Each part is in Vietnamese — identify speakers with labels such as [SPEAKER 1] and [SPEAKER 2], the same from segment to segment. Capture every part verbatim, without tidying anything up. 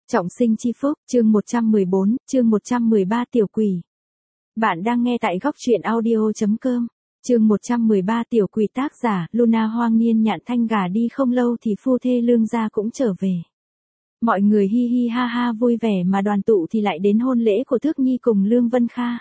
[SPEAKER 1] Trọng sinh chi phúc, chương một trăm mười bốn, chương một trăm mười ba tiểu quỷ. Bạn đang nghe tại góc truyện audio chấm com. Chương một trăm mười ba tiểu quỷ, tác giả Luna. Hoang Niên Nhạn Thanh gả đi không lâu thì phu thê Lương gia cũng trở về. Mọi người hi hi ha ha vui vẻ mà đoàn tụ thì lại đến hôn lễ của Thước Nhi cùng Lương Vân Kha.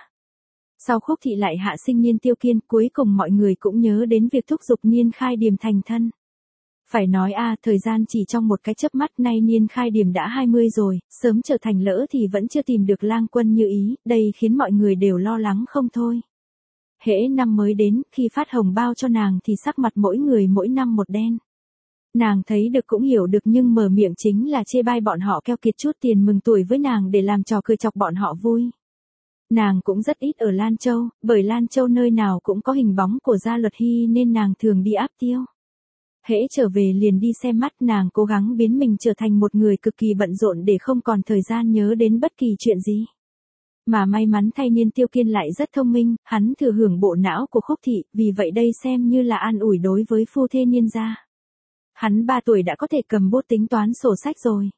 [SPEAKER 1] Sau Khúc Thị lại hạ sinh Niên Tiêu Kiên, cuối cùng mọi người cũng nhớ đến việc thúc giục Niên Khai Điềm thành thân. Phải nói a, à, thời gian chỉ trong một cái chớp mắt, nay Niên Khai Điềm đã hai mươi rồi, sớm trở thành lỡ thì vẫn chưa tìm được lang quân như ý, đây khiến mọi người đều lo lắng không thôi. Hễ năm mới đến, khi phát hồng bao cho nàng thì sắc mặt mỗi người mỗi năm một đen. Nàng thấy được cũng hiểu được nhưng mở miệng chính là chê bai bọn họ keo kiệt chút tiền mừng tuổi với nàng để làm trò cười chọc bọn họ vui. Nàng cũng rất ít ở Lan Châu, bởi Lan Châu nơi nào cũng có hình bóng của Gia Luật Hy nên nàng thường đi áp tiêu. Hễ trở về liền đi xem mắt, nàng cố gắng biến mình trở thành một người cực kỳ bận rộn để không còn thời gian nhớ đến bất kỳ chuyện gì. Mà may mắn thay Niên Tiêu Kiên lại rất thông minh, hắn thừa hưởng bộ não của Khúc Thị, vì vậy đây xem như là an ủi đối với phu thê Niên gia. Hắn ba tuổi đã có thể cầm bút tính toán sổ sách rồi.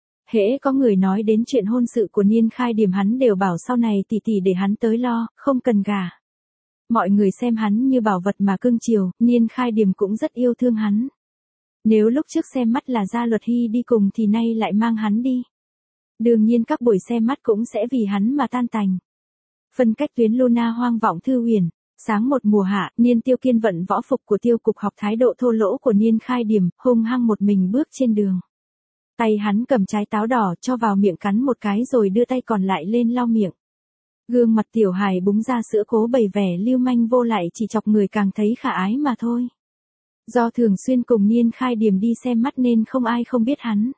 [SPEAKER 1] Hễ có người nói đến chuyện hôn sự của Niên Khai Điềm hắn đều bảo sau này tỷ tỷ để hắn tới lo, không cần gả. Mọi người xem hắn như bảo vật mà cưng chiều, Niên Khai Điềm cũng rất yêu thương hắn. Nếu lúc trước xem mắt là Gia Luật Hy đi cùng thì nay lại mang hắn đi. Đương nhiên các buổi xem mắt cũng sẽ vì hắn mà tan tành. Phân cách tuyến Luna Hoang Vọng Thư Huyền. Sáng một mùa hạ, Niên Tiêu Kiên vận võ phục của Tiêu Cục học thái độ thô lỗ của Niên Khai Điềm, hung hăng một mình bước trên đường. Tay hắn cầm trái táo đỏ cho vào miệng cắn một cái rồi đưa tay còn lại lên lau miệng. Gương mặt tiểu hài búng ra sữa cố bày vẻ lưu manh vô lại chỉ chọc người càng thấy khả ái mà thôi. Do thường xuyên cùng Niên Khai Điềm đi xem mắt nên không ai không biết hắn.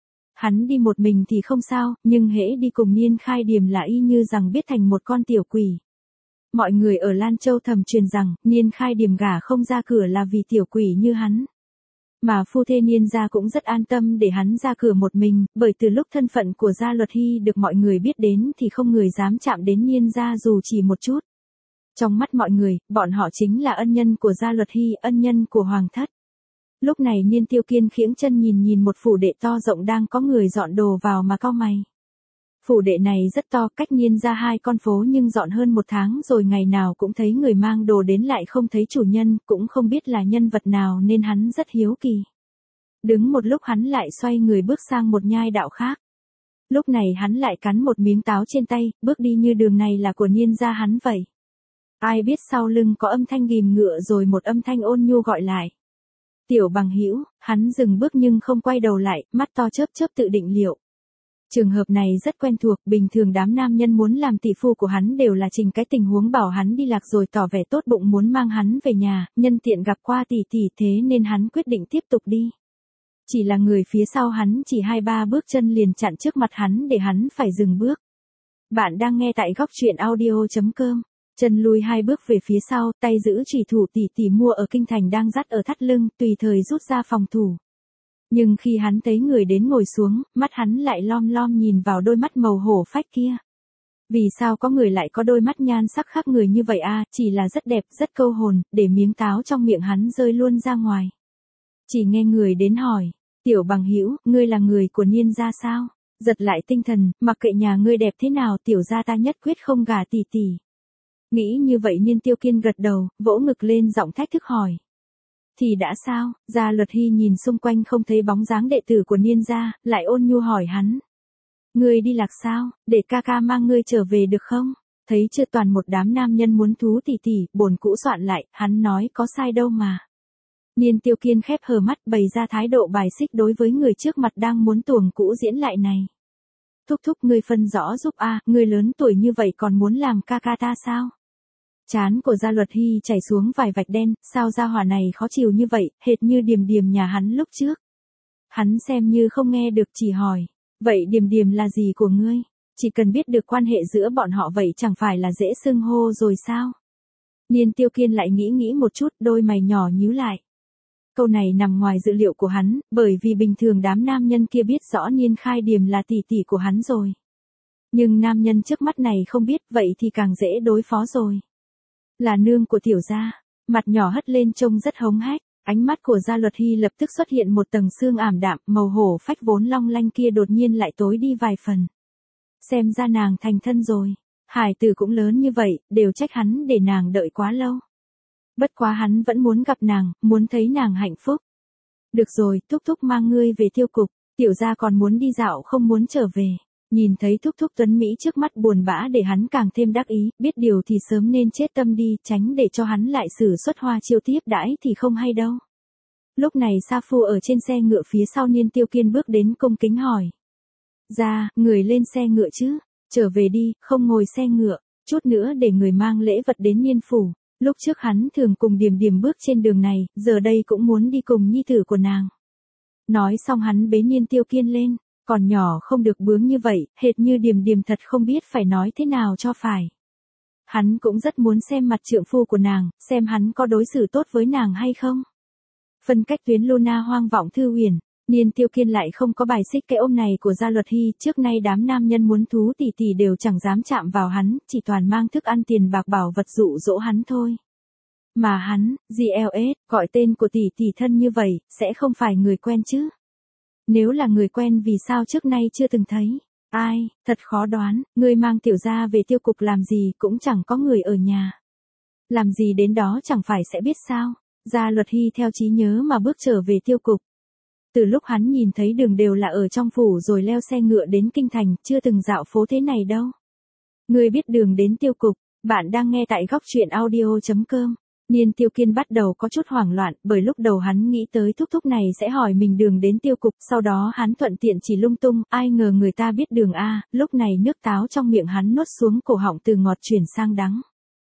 [SPEAKER 1] Hắn đi một mình thì không sao, nhưng hễ đi cùng Niên Khai Điềm là y như rằng biết thành một con tiểu quỷ. Mọi người ở Lan Châu thầm truyền rằng, Niên Khai Điềm gả không ra cửa là vì tiểu quỷ như hắn. Mà phu thê Niên gia cũng rất an tâm để hắn ra cửa một mình, bởi từ lúc thân phận của Gia Luật Hy được mọi người biết đến thì không người dám chạm đến Niên gia dù chỉ một chút. Trong mắt mọi người, bọn họ chính là ân nhân của Gia Luật Hy, ân nhân của Hoàng thất. Lúc này Niên Tiêu Kiên khiễng chân nhìn nhìn một phủ đệ to rộng đang có người dọn đồ vào mà cau mày. Phủ đệ này rất to, cách Niên gia hai con phố nhưng dọn hơn một tháng rồi, ngày nào cũng thấy người mang đồ đến lại không thấy chủ nhân, cũng không biết là nhân vật nào nên hắn rất hiếu kỳ. Đứng một lúc hắn lại xoay người bước sang một nhai đạo khác. Lúc này hắn lại cắn một miếng táo trên tay, bước đi như đường này là của Niên gia hắn vậy. Ai biết sau lưng có âm thanh ghìm ngựa rồi một âm thanh ôn nhu gọi lại. Tiểu Bằng Hữu. Hắn dừng bước nhưng không quay đầu lại, mắt to chớp chớp tự định liệu. Trường hợp này rất quen thuộc, bình thường đám nam nhân muốn làm tỷ phu của hắn đều là trình cái tình huống bảo hắn đi lạc rồi tỏ vẻ tốt bụng muốn mang hắn về nhà, nhân tiện gặp qua tỷ tỷ, thế nên hắn quyết định tiếp tục đi. Chỉ là người phía sau hắn chỉ hai ba bước chân liền chặn trước mặt hắn để hắn phải dừng bước. Bạn đang nghe tại góc truyện audio chấm com. Chân lùi hai bước về phía sau, tay giữ chủy thủ tỷ tỷ mua ở kinh thành đang dắt ở thắt lưng, tùy thời rút ra phòng thủ. Nhưng khi hắn thấy người đến ngồi xuống, mắt hắn lại lom lom nhìn vào đôi mắt màu hổ phách kia. Vì sao có người lại có đôi mắt nhan sắc khác người như vậy a, chỉ là rất đẹp, rất câu hồn, để miếng táo trong miệng hắn rơi luôn ra ngoài. Chỉ nghe người đến hỏi, Tiểu Bằng Hữu, ngươi là người của Niên gia sao? Giật lại tinh thần, mặc kệ nhà ngươi đẹp thế nào, tiểu gia ta nhất quyết không gả tỷ tỷ. Nghĩ như vậy Niên Tiêu Kiên gật đầu, vỗ ngực lên giọng thách thức hỏi. Thì đã sao? Gia Luật Hy nhìn xung quanh không thấy bóng dáng đệ tử của Niên gia, lại ôn nhu hỏi hắn. Ngươi đi lạc sao, để ca ca mang ngươi trở về được không? Thấy chưa, toàn một đám nam nhân muốn thú tỷ tỷ, bổn cũ soạn lại, hắn nói có sai đâu mà. Niên Tiêu Kiên khép hờ mắt bày ra thái độ bài xích đối với người trước mặt đang muốn tuồng cũ diễn lại này. Thúc thúc ngươi phân rõ giúp a, ngươi lớn tuổi như vậy còn muốn làm ca ca ta sao? Trán của Gia Luật Hy chảy xuống vài vạch đen, sao gia hỏa này khó chịu như vậy, hệt như Điềm Điềm nhà hắn lúc trước. Hắn xem như không nghe được chỉ hỏi, vậy Điềm Điềm là gì của ngươi? Chỉ cần biết được quan hệ giữa bọn họ vậy chẳng phải là dễ xưng hô rồi sao? Niên Tiêu Kiên lại nghĩ nghĩ một chút, đôi mày nhỏ nhíu lại. Câu này nằm ngoài dự liệu của hắn, bởi vì bình thường đám nam nhân kia biết rõ Niên Khai Điềm là tỷ tỷ của hắn rồi. Nhưng nam nhân trước mắt này không biết, vậy thì càng dễ đối phó rồi. Là nương của tiểu gia, mặt nhỏ hất lên trông rất hống hách, Ánh mắt của Gia Luật Hy lập tức xuất hiện một tầng sương ảm đạm, màu hổ phách vốn long lanh kia đột nhiên lại tối đi vài phần. Xem ra nàng thành thân rồi. Hải tử cũng lớn như vậy, đều trách hắn để nàng đợi quá lâu. Bất quá hắn vẫn muốn gặp nàng, muốn thấy nàng hạnh phúc. Được rồi, thúc thúc mang ngươi về tiêu cục, tiểu gia còn muốn đi dạo không muốn trở về. Nhìn thấy thúc thúc tuấn Mỹ trước mắt buồn bã để hắn càng thêm đắc ý, biết điều thì sớm nên chết tâm đi, tránh để cho hắn lại sử xuất hoa chiêu tiếp đãi thì không hay đâu. Lúc này Sa Phu ở trên xe ngựa phía sau Niên Tiêu Kiên bước đến cung kính hỏi. Ra, người lên xe ngựa chứ, trở về đi, không ngồi xe ngựa, chút nữa để người mang lễ vật đến Niên Phủ. Lúc trước hắn thường cùng Điềm Điềm bước trên đường này, giờ đây cũng muốn đi cùng nhi tử của nàng. Nói xong hắn bế Niên Tiêu Kiên lên, còn nhỏ không được bướng như vậy, hệt như Điềm Điềm thật không biết phải nói thế nào cho phải. Hắn cũng rất muốn xem mặt trượng phu của nàng, xem hắn có đối xử tốt với nàng hay không. Phân cách tuyến Luna hoang vọng thư huyền, Niên Tiêu Kiên lại không có bài xích cái ôm này của Gia Luật Hy, trước nay đám nam nhân muốn thú tỷ tỷ đều chẳng dám chạm vào hắn, chỉ toàn mang thức ăn tiền bạc bảo vật dụ dỗ hắn thôi. Mà hắn, giê lờ ét, gọi tên của tỷ tỷ thân như vậy, sẽ không phải người quen chứ? Nếu là người quen vì sao trước nay chưa từng thấy? Ai, thật khó đoán, ngươi mang tiểu gia về tiêu cục làm gì cũng chẳng có người ở nhà. Làm gì đến đó chẳng phải sẽ biết sao? Gia Luật Hy theo trí nhớ mà bước trở về tiêu cục. Từ lúc hắn nhìn thấy đường đều là ở trong phủ rồi leo xe ngựa đến kinh thành, chưa từng dạo phố thế này đâu. Ngươi biết đường đến tiêu cục, bạn đang nghe tại góc truyện audio chấm com. Niên Tiêu Kiên bắt đầu có chút hoảng loạn, bởi lúc đầu hắn nghĩ tới thúc thúc này sẽ hỏi mình đường đến tiêu cục, sau đó hắn thuận tiện chỉ lung tung, ai ngờ người ta biết đường a, lúc này nước táo trong miệng hắn nuốt xuống cổ họng từ ngọt chuyển sang đắng.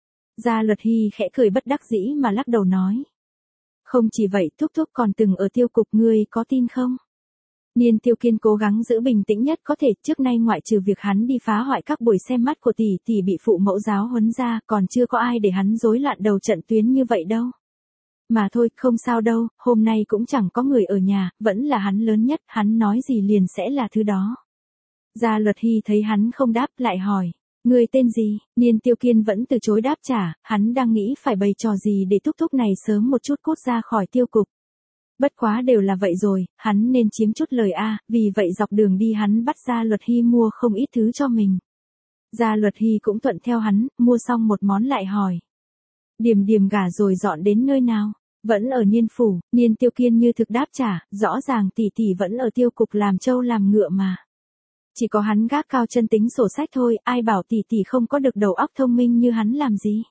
[SPEAKER 1] Gia Luật Hy khẽ cười bất đắc dĩ mà lắc đầu nói. Không chỉ vậy, thúc thúc còn từng ở tiêu cục, ngươi có tin không? Niên Tiêu Kiên cố gắng giữ bình tĩnh nhất có thể, trước nay ngoại trừ việc hắn đi phá hoại các buổi xem mắt của tỷ tỷ bị phụ mẫu giáo huấn ra, còn chưa có ai để hắn rối loạn đầu trận tuyến như vậy đâu. Mà thôi, không sao đâu, hôm nay cũng chẳng có người ở nhà, vẫn là hắn lớn nhất, hắn nói gì liền sẽ là thứ đó. Gia Luật Hy thấy hắn không đáp, lại hỏi. Người tên gì? Niên Tiêu Kiên vẫn từ chối đáp trả, hắn đang nghĩ phải bày trò gì để thúc thúc này sớm một chút cút ra khỏi tiêu cục. Bất quá đều là vậy rồi, hắn nên chiếm chút lời a, vì vậy dọc đường đi hắn bắt Gia Luật Hy mua không ít thứ cho mình. Gia Luật Hy cũng thuận theo hắn, mua xong một món lại hỏi. Điềm Điềm gả rồi dọn đến nơi nào? Vẫn ở Niên Phủ. Niên Tiêu Kiên như thực đáp trả, rõ ràng tỷ tỷ vẫn ở tiêu cục làm trâu làm ngựa mà. Chỉ có hắn gác cao chân tính sổ sách thôi, ai bảo tỷ tỷ không có được đầu óc thông minh như hắn làm gì.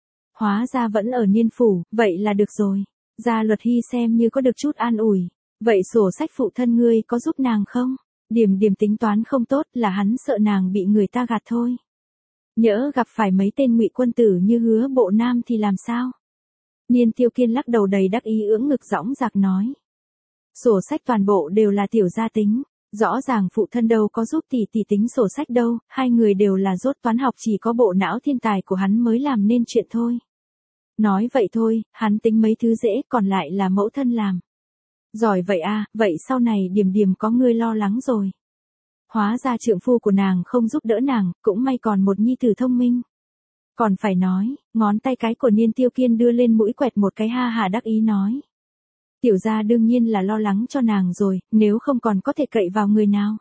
[SPEAKER 1] Hóa ra vẫn ở Niên Phủ, vậy là được rồi. Gia Luật Hy xem như có được chút an ủi. Vậy sổ sách phụ thân ngươi có giúp nàng không? Điềm Điềm tính toán không tốt, là hắn sợ nàng bị người ta gạt thôi. Nhỡ gặp phải mấy tên ngụy quân tử như Hứa Bộ Nam thì làm sao? Niên Tiêu Kiên lắc đầu đầy đắc ý ưỡng ngực dõng dạc nói. Sổ sách toàn bộ đều là tiểu gia tính. Rõ ràng phụ thân đâu có giúp tỷ tỷ tính sổ sách đâu, hai người đều là dốt toán học, chỉ có bộ não thiên tài của hắn mới làm nên chuyện thôi. Nói vậy thôi, hắn tính mấy thứ dễ, còn lại là mẫu thân làm. Giỏi vậy à, vậy sau này Điềm Điềm có ngươi lo lắng rồi. Hóa ra trượng phu của nàng không giúp đỡ nàng, cũng may còn một nhi tử thông minh. Còn phải nói, ngón tay cái của Niên Tiêu Kiên đưa lên mũi quẹt một cái, ha hà đắc ý nói. Tiểu gia đương nhiên là lo lắng cho nàng rồi, nếu không còn có thể cậy vào người nào.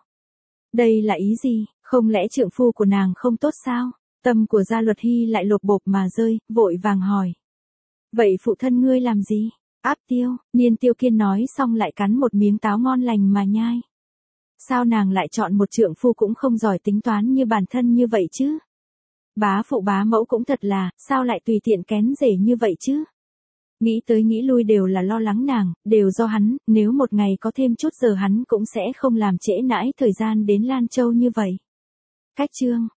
[SPEAKER 1] Đây là ý gì, không lẽ trượng phu của nàng không tốt sao? Tâm của Gia Luật Hy lại lột bộp mà rơi, vội vàng hỏi. Vậy phụ thân ngươi làm gì? Áp tiêu, Niên Tiêu Kiên nói xong lại cắn một miếng táo ngon lành mà nhai. Sao nàng lại chọn một trượng phu cũng không giỏi tính toán như bản thân như vậy chứ? Bá phụ bá mẫu cũng thật là, sao lại tùy tiện kén rể như vậy chứ? Nghĩ tới nghĩ lui đều là lo lắng nàng, đều do hắn, nếu một ngày có thêm chút giờ hắn cũng sẽ không làm trễ nãi thời gian đến Lan Châu như vậy. Cách chương